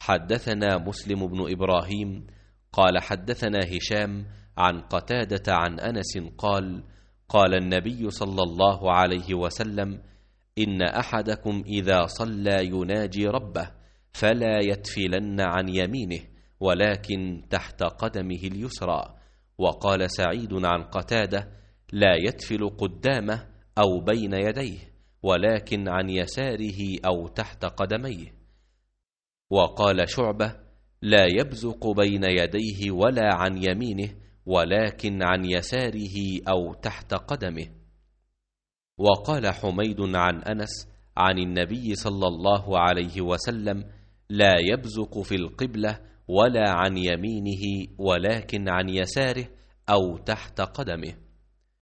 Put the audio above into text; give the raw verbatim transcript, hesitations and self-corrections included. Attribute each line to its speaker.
Speaker 1: حدثنا مسلم بن إبراهيم قال حدثنا هشام عن قتادة عن أنس قال قال النبي صلى الله عليه وسلم: إن أحدكم إذا صلى يناجي ربه فلا يتفلن عن يمينه ولكن تحت قدمه اليسرى. وقال سعيد عن قتادة: لا يتفل قدامه أو بين يديه ولكن عن يساره أو تحت قدميه. وقال شعبة: لا يبزق بين يديه ولا عن يمينه ولكن عن يساره أو تحت قدمه. وقال حميد عن أنس عن النبي صلى الله عليه وسلم: لا يبزق في القبلة ولا عن يمينه ولكن عن يساره أو تحت قدمه.